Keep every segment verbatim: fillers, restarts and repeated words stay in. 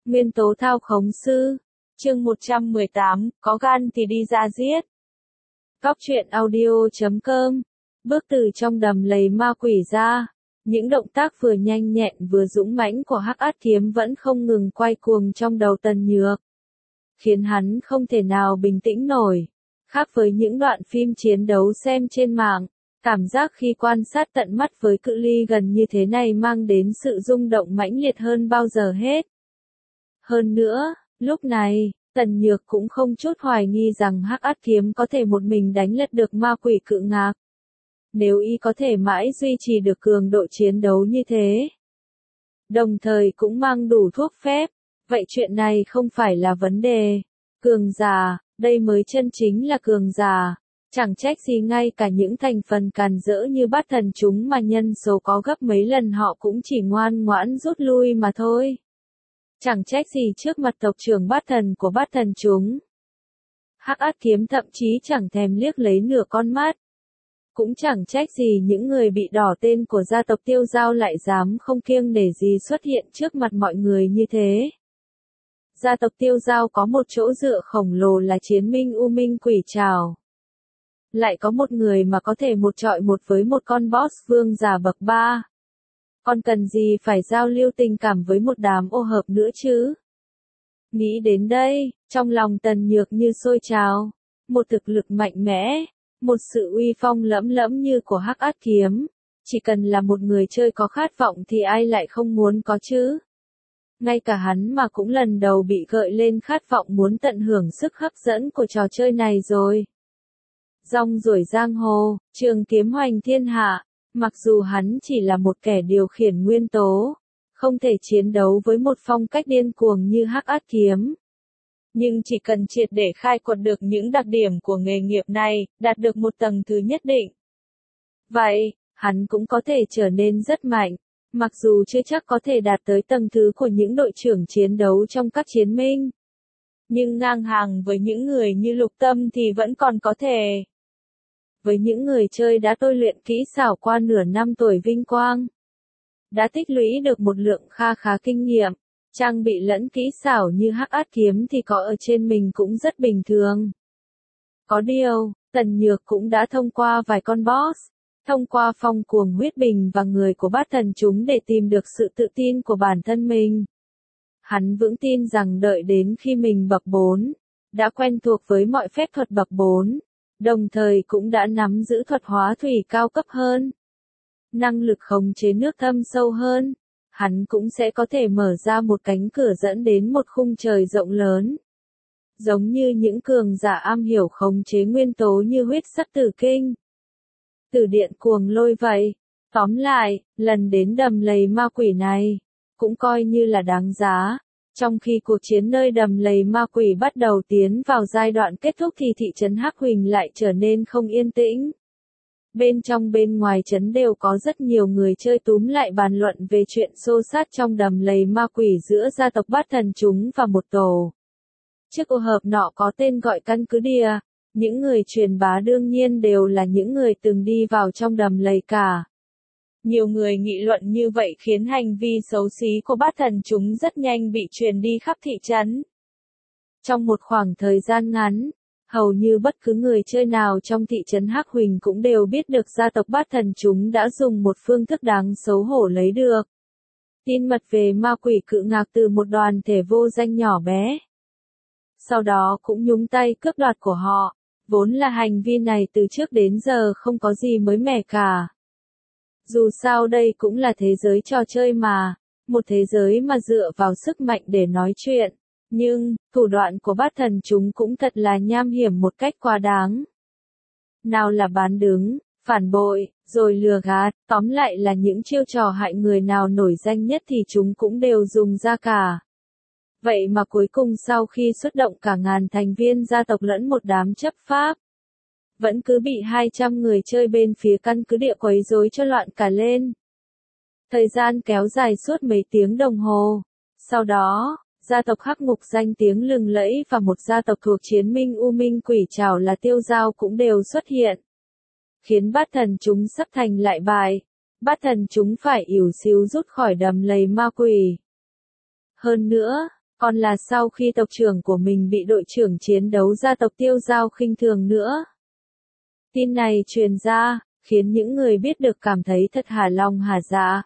Nguyên tố thao khống sư. Chương một trăm mười tám, có gan thì đi ra giết. Góc truyện audio chấm com. Bước từ trong đầm lầy ma quỷ ra, những động tác vừa nhanh nhẹn vừa dũng mãnh của Hắc Át Kiếm vẫn không ngừng quay cuồng trong đầu Tần Nhược, khiến hắn không thể nào bình tĩnh nổi. Khác với những đoạn phim chiến đấu xem trên mạng, cảm giác khi quan sát tận mắt với cự ly gần như thế này mang đến sự rung động mãnh liệt hơn bao giờ hết. Hơn nữa, lúc này, Tần Nhược cũng không chút hoài nghi rằng Hắc Át Kiếm có thể một mình đánh lật được ma quỷ cự ngạc. Nếu y có thể mãi duy trì được cường độ chiến đấu như thế, đồng thời cũng mang đủ thuốc phép, vậy chuyện này không phải là vấn đề. Cường giả, đây mới chân chính là cường giả. Chẳng trách gì ngay cả những thành phần càn rỡ như Bát Thần chúng mà nhân số có gấp mấy lần họ cũng chỉ ngoan ngoãn rút lui mà thôi. Chẳng trách gì trước mặt tộc trưởng Bát Thần của Bát Thần chúng, Hắc Át Kiếm thậm chí chẳng thèm liếc lấy nửa con mắt. Cũng chẳng trách gì những người bị đỏ tên của gia tộc Tiêu Giao lại dám không kiêng nể gì xuất hiện trước mặt mọi người như thế. Gia tộc Tiêu Giao có một chỗ dựa khổng lồ là chiến minh U Minh Quỷ Trảo. Lại có một người mà có thể một trọi một với một con boss vương giả bậc ba. Còn cần gì phải giao lưu tình cảm với một đám ô hợp nữa chứ? Nghĩ đến đây, trong lòng Tần Nhược như sôi trào. Một thực lực mạnh mẽ, một sự uy phong lẫm lẫm như của Hắc Át Kiếm. Chỉ cần là một người chơi có khát vọng thì ai lại không muốn có chứ? Ngay cả hắn mà cũng lần đầu bị gợi lên khát vọng muốn tận hưởng sức hấp dẫn của trò chơi này rồi. Rong ruổi giang hồ, trường kiếm hoành thiên hạ, mặc dù hắn chỉ là một kẻ điều khiển nguyên tố, không thể chiến đấu với một phong cách điên cuồng như Hắc Át Kiếm. Nhưng chỉ cần triệt để khai quật được những đặc điểm của nghề nghiệp này, đạt được một tầng thứ nhất định, vậy, hắn cũng có thể trở nên rất mạnh, mặc dù chưa chắc có thể đạt tới tầng thứ của những đội trưởng chiến đấu trong các chiến minh. Nhưng ngang hàng với những người như Lục Tâm thì vẫn còn có thể. Với những người chơi đã tôi luyện kỹ xảo qua nửa năm tuổi vinh quang, đã tích lũy được một lượng kha khá kinh nghiệm, trang bị lẫn kỹ xảo như Hắc Át Kiếm thì có ở trên mình cũng rất bình thường. Có điều, Tần Nhược cũng đã thông qua vài con boss, thông qua phong cuồng huyết bình và người của Bát Thần chúng để tìm được sự tự tin của bản thân mình. Hắn vững tin rằng đợi đến khi mình bậc bốn, đã quen thuộc với mọi phép thuật bậc bốn, đồng thời cũng đã nắm giữ thuật hóa thủy cao cấp hơn, năng lực khống chế nước thâm sâu hơn, hắn cũng sẽ có thể mở ra một cánh cửa dẫn đến một khung trời rộng lớn. Giống như những cường giả am hiểu khống chế nguyên tố như huyết sắc tử kinh, tử điện cuồng lôi vậy. Tóm lại, lần đến đầm lầy ma quỷ này, cũng coi như là đáng giá. Trong khi cuộc chiến nơi đầm lầy ma quỷ bắt đầu tiến vào giai đoạn kết thúc thì thị trấn Hắc Huỳnh lại trở nên không yên tĩnh. Bên trong bên ngoài trấn đều có rất nhiều người chơi túm lại bàn luận về chuyện xô xát trong đầm lầy ma quỷ giữa gia tộc Bát Thần chúng và một tổ chiếc ô hợp nọ có tên gọi căn cứ địa. Những người truyền bá đương nhiên đều là những người từng đi vào trong đầm lầy cả. Nhiều người nghị luận như vậy khiến hành vi xấu xí của Bát Thần chúng rất nhanh bị truyền đi khắp thị trấn. Trong một khoảng thời gian ngắn, hầu như bất cứ người chơi nào trong thị trấn Hắc Huỳnh cũng đều biết được gia tộc Bát Thần chúng đã dùng một phương thức đáng xấu hổ lấy được tin mật về ma quỷ cự ngạc từ một đoàn thể vô danh nhỏ bé. Sau đó cũng nhúng tay cướp đoạt của họ. Vốn là hành vi này từ trước đến giờ không có gì mới mẻ cả. Dù sao đây cũng là thế giới trò chơi mà, một thế giới mà dựa vào sức mạnh để nói chuyện. Nhưng, thủ đoạn của Bát Thần chúng cũng thật là nham hiểm một cách quá đáng. Nào là bán đứng, phản bội, rồi lừa gạt, tóm lại là những chiêu trò hại người nào nổi danh nhất thì chúng cũng đều dùng ra cả. Vậy mà cuối cùng sau khi xuất động cả ngàn thành viên gia tộc lẫn một đám chấp pháp, vẫn cứ bị hai trăm người chơi bên phía căn cứ địa quấy rối cho loạn cả lên. Thời gian kéo dài suốt mấy tiếng đồng hồ. Sau đó, gia tộc Hắc Ngục danh tiếng lừng lẫy và một gia tộc thuộc chiến minh U Minh Quỷ Trảo là Tiêu Giao cũng đều xuất hiện. Khiến Bát Thần chúng sắp thành lại bài. Bát Thần chúng phải ỉu xìu rút khỏi đầm lầy ma quỷ. Hơn nữa, Còn là sau khi tộc trưởng của mình bị đội trưởng chiến đấu gia tộc Tiêu Giao khinh thường nữa. Tin này truyền ra, khiến những người biết được cảm thấy thật hả lòng hả dạ.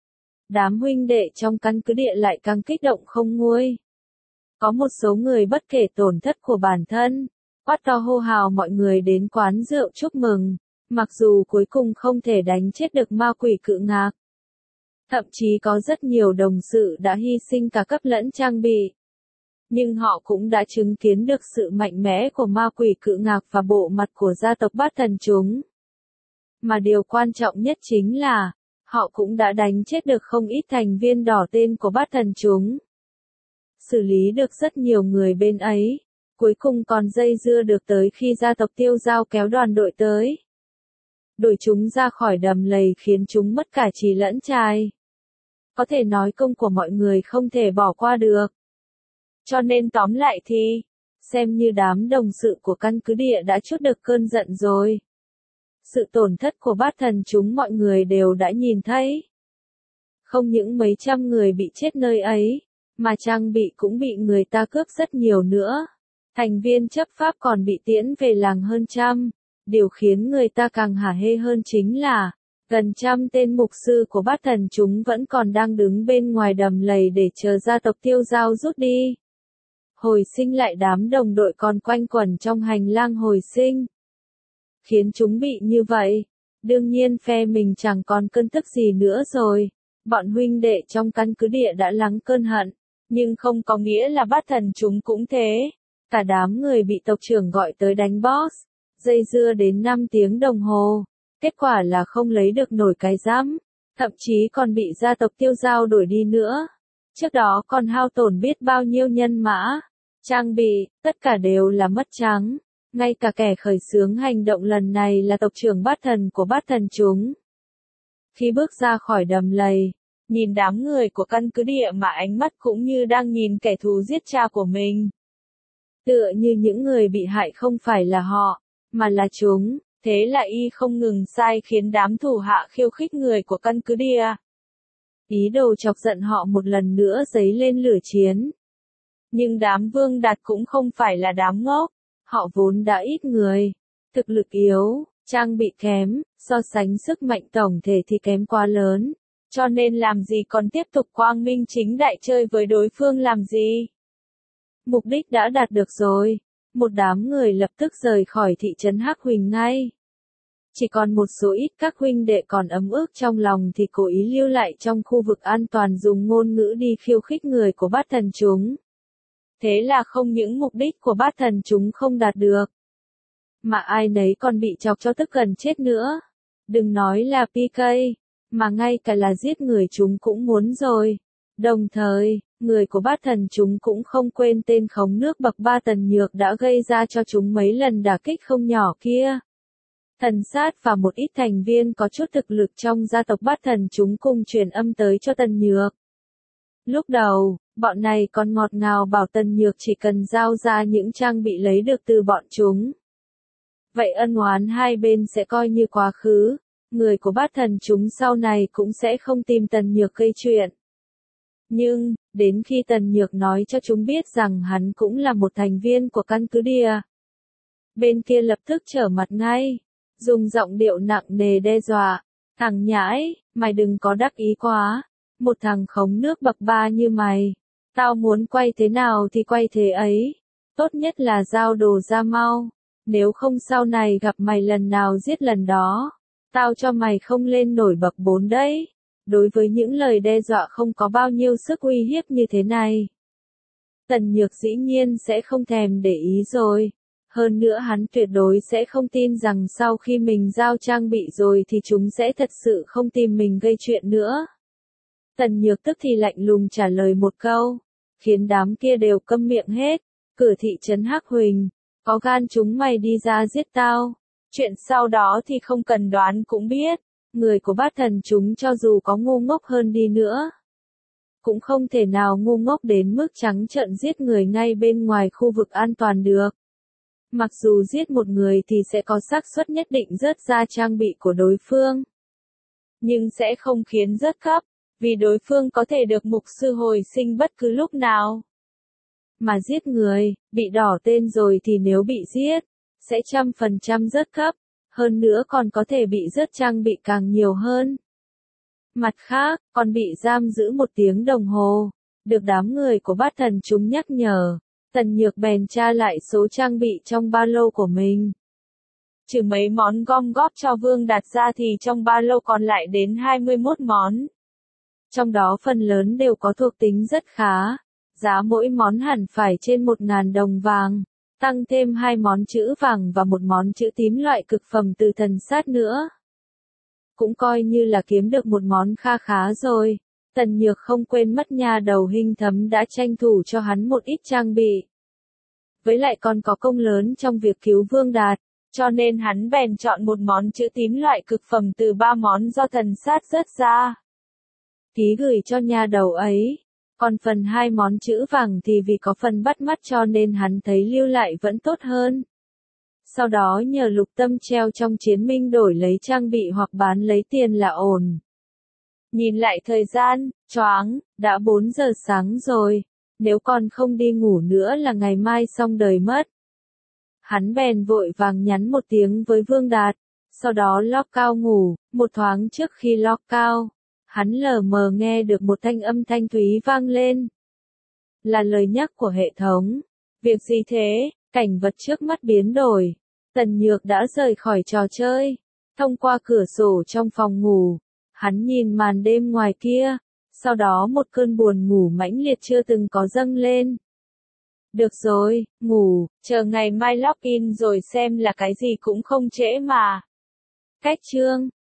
Đám huynh đệ trong căn cứ địa lại càng kích động không nguôi. Có một số người bất kể tổn thất của bản thân, quát to hô hào mọi người đến quán rượu chúc mừng, mặc dù cuối cùng không thể đánh chết được ma quỷ cự ngạc. Thậm chí có rất nhiều đồng sự đã hy sinh cả cấp lẫn trang bị. Nhưng họ cũng đã chứng kiến được sự mạnh mẽ của ma quỷ cự ngạc và bộ mặt của gia tộc Bát Thần chúng. Mà điều quan trọng nhất chính là, họ cũng đã đánh chết được không ít thành viên đỏ tên của Bát Thần chúng. Xử lý được rất nhiều người bên ấy, cuối cùng còn dây dưa được tới khi gia tộc Tiêu Giao kéo đoàn đội tới. Đuổi chúng ra khỏi đầm lầy khiến chúng mất cả trí lẫn trai. Có thể nói công của mọi người không thể bỏ qua được. Cho nên tóm lại thì, xem như đám đồng sự của căn cứ địa đã trút được cơn giận rồi. Sự tổn thất của Bát Thần chúng mọi người đều đã nhìn thấy. Không những mấy trăm người bị chết nơi ấy, mà trang bị cũng bị người ta cướp rất nhiều nữa. Thành viên chấp pháp còn bị tiễn về làng hơn trăm. Điều khiến người ta càng hả hê hơn chính là, gần trăm tên mục sư của Bát Thần chúng vẫn còn đang đứng bên ngoài đầm lầy để chờ gia tộc Tiêu Giao rút đi. Hồi sinh lại đám đồng đội còn quanh quẩn trong hành lang hồi sinh. Khiến chúng bị như vậy, đương nhiên phe mình chẳng còn cơn tức gì nữa rồi. Bọn huynh đệ trong căn cứ địa đã lắng cơn hận, nhưng không có nghĩa là Bát Thần chúng cũng thế. Cả đám người bị tộc trưởng gọi tới đánh boss, dây dưa đến năm tiếng đồng hồ. Kết quả là không lấy được nổi cái giám, thậm chí còn bị gia tộc Tiêu Giao đuổi đi nữa. Trước đó còn hao tổn biết bao nhiêu nhân mã, trang bị, tất cả đều là mất trắng. Ngay cả kẻ khởi xướng hành động lần này là tộc trưởng Bát Thần của Bát Thần chúng. Khi bước ra khỏi đầm lầy, nhìn đám người của căn cứ địa mà ánh mắt cũng như đang nhìn kẻ thù giết cha của mình. Tựa như những người bị hại không phải là họ, mà là chúng. Thế là y không ngừng sai khiến đám thủ hạ khiêu khích người của căn cứ địa. Ý đồ chọc giận họ một lần nữa dấy lên lửa chiến. Nhưng đám Vương Đạt cũng không phải là đám ngốc. Họ vốn đã ít người, thực lực yếu, trang bị kém, so sánh sức mạnh tổng thể thì kém quá lớn. Cho nên làm gì còn tiếp tục quang minh chính đại chơi với đối phương làm gì. Mục đích đã đạt được rồi. Một đám người lập tức rời khỏi thị trấn Hắc Huỳnh ngay. Chỉ còn một số ít các huynh đệ còn ấm ức trong lòng thì cố ý lưu lại trong khu vực an toàn dùng ngôn ngữ đi khiêu khích người của Bát Thần chúng. Thế là không những mục đích của Bát Thần chúng không đạt được, mà ai nấy còn bị chọc cho tức gần chết nữa. Đừng nói là pê ca, mà ngay cả là giết người chúng cũng muốn rồi. Đồng thời, người của Bát Thần chúng cũng không quên tên khống nước bậc ba Tần Nhược đã gây ra cho chúng mấy lần đả kích không nhỏ kia. Thần Sát và một ít thành viên có chút thực lực trong gia tộc Bát Thần chúng cùng truyền âm tới cho Tần Nhược. Lúc đầu, bọn này còn ngọt ngào bảo Tần Nhược chỉ cần giao ra những trang bị lấy được từ bọn chúng. Vậy ân oán hai bên sẽ coi như quá khứ, người của Bát Thần chúng sau này cũng sẽ không tìm Tần Nhược gây chuyện. Nhưng, đến khi Tần Nhược nói cho chúng biết rằng hắn cũng là một thành viên của căn cứ địa, bên kia lập tức trở mặt ngay, dùng giọng điệu nặng nề đe dọa, thằng nhãi, mày đừng có đắc ý quá, một thằng khống nước bậc ba như mày, tao muốn quay thế nào thì quay thế ấy, tốt nhất là giao đồ ra mau, nếu không sau này gặp mày lần nào giết lần đó, tao cho mày không lên nổi bậc bốn đấy. Đối với những lời đe dọa không có bao nhiêu sức uy hiếp như thế này, Tần Nhược dĩ nhiên sẽ không thèm để ý rồi. Hơn nữa hắn tuyệt đối sẽ không tin rằng sau khi mình giao trang bị rồi thì chúng sẽ thật sự không tìm mình gây chuyện nữa. Tần Nhược tức thì lạnh lùng trả lời một câu, khiến đám kia đều câm miệng hết. Cửa thị trấn Hắc Huỳnh, có gan chúng mày đi ra giết tao. Chuyện sau đó thì không cần đoán cũng biết. Người của Bát Thần chúng cho dù có ngu ngốc hơn đi nữa, cũng không thể nào ngu ngốc đến mức trắng trợn giết người ngay bên ngoài khu vực an toàn được. Mặc dù giết một người thì sẽ có xác suất nhất định rớt ra trang bị của đối phương, nhưng sẽ không khiến rớt cấp, vì đối phương có thể được mục sư hồi sinh bất cứ lúc nào. Mà giết người, bị đỏ tên rồi thì nếu bị giết, sẽ trăm phần trăm rớt cấp, hơn nữa còn có thể bị rớt trang bị càng nhiều hơn. Mặt khác, còn bị giam giữ một tiếng đồng hồ, được đám người của bát thần chúng nhắc nhở, Tần Nhược bèn tra lại số trang bị trong ba lô của mình. Trừ mấy món gom góp cho Vương Đạt ra thì trong ba lô còn lại đến hai mươi mốt món. Trong đó phần lớn đều có thuộc tính rất khá, giá mỗi món hẳn phải trên một nghìn đồng vàng, tăng thêm hai món chữ vàng và một món chữ tím loại cực phẩm từ thần sát nữa. Cũng coi như là kiếm được một món kha khá rồi. Tần Nhược không quên mất nha đầu Hinh Thấm đã tranh thủ cho hắn một ít trang bị. Với lại còn có công lớn trong việc cứu Vương Đạt, cho nên hắn bèn chọn một món chữ tím loại cực phẩm từ ba món do thần sát rớt ra. Ký gửi cho nha đầu ấy. Còn phần hai món chữ vàng thì vì có phần bắt mắt cho nên hắn thấy lưu lại vẫn tốt hơn. Sau đó nhờ Lục Tâm treo trong chiến minh đổi lấy trang bị hoặc bán lấy tiền là ổn. Nhìn lại thời gian, choáng, đã bốn giờ sáng rồi, nếu còn không đi ngủ nữa là ngày mai xong đời mất. Hắn bèn vội vàng nhắn một tiếng với Vương Đạt, sau đó log cao ngủ, một thoáng trước khi log cao, hắn lờ mờ nghe được một thanh âm thanh thúy vang lên. Là lời nhắc của hệ thống. Việc gì thế? Cảnh vật trước mắt biến đổi. Tần Nhược đã rời khỏi trò chơi. Thông qua cửa sổ trong phòng ngủ, hắn nhìn màn đêm ngoài kia, sau đó một cơn buồn ngủ mãnh liệt chưa từng có dâng lên. Được rồi, ngủ, chờ ngày mai login rồi xem là cái gì cũng không trễ mà. Cách chương